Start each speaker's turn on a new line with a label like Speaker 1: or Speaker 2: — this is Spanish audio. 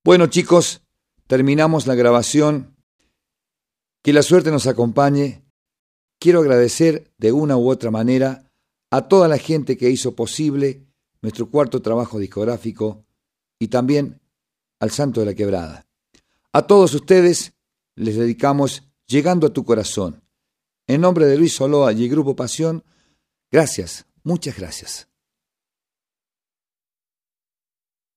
Speaker 1: Bueno, chicos, terminamos la grabación. Que la suerte nos acompañe. Quiero agradecer de una u otra manera a toda la gente que hizo posible nuestro cuarto trabajo discográfico y también al Santo de la Quebrada. A todos ustedes les dedicamos Llegando a tu Corazón. En nombre de Luis Soloa y el Grupo Pasión, gracias, muchas gracias.